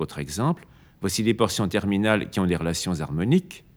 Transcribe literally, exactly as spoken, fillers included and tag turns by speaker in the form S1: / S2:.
S1: Autre exemple, voici les portions terminales qui ont des relations harmoniques.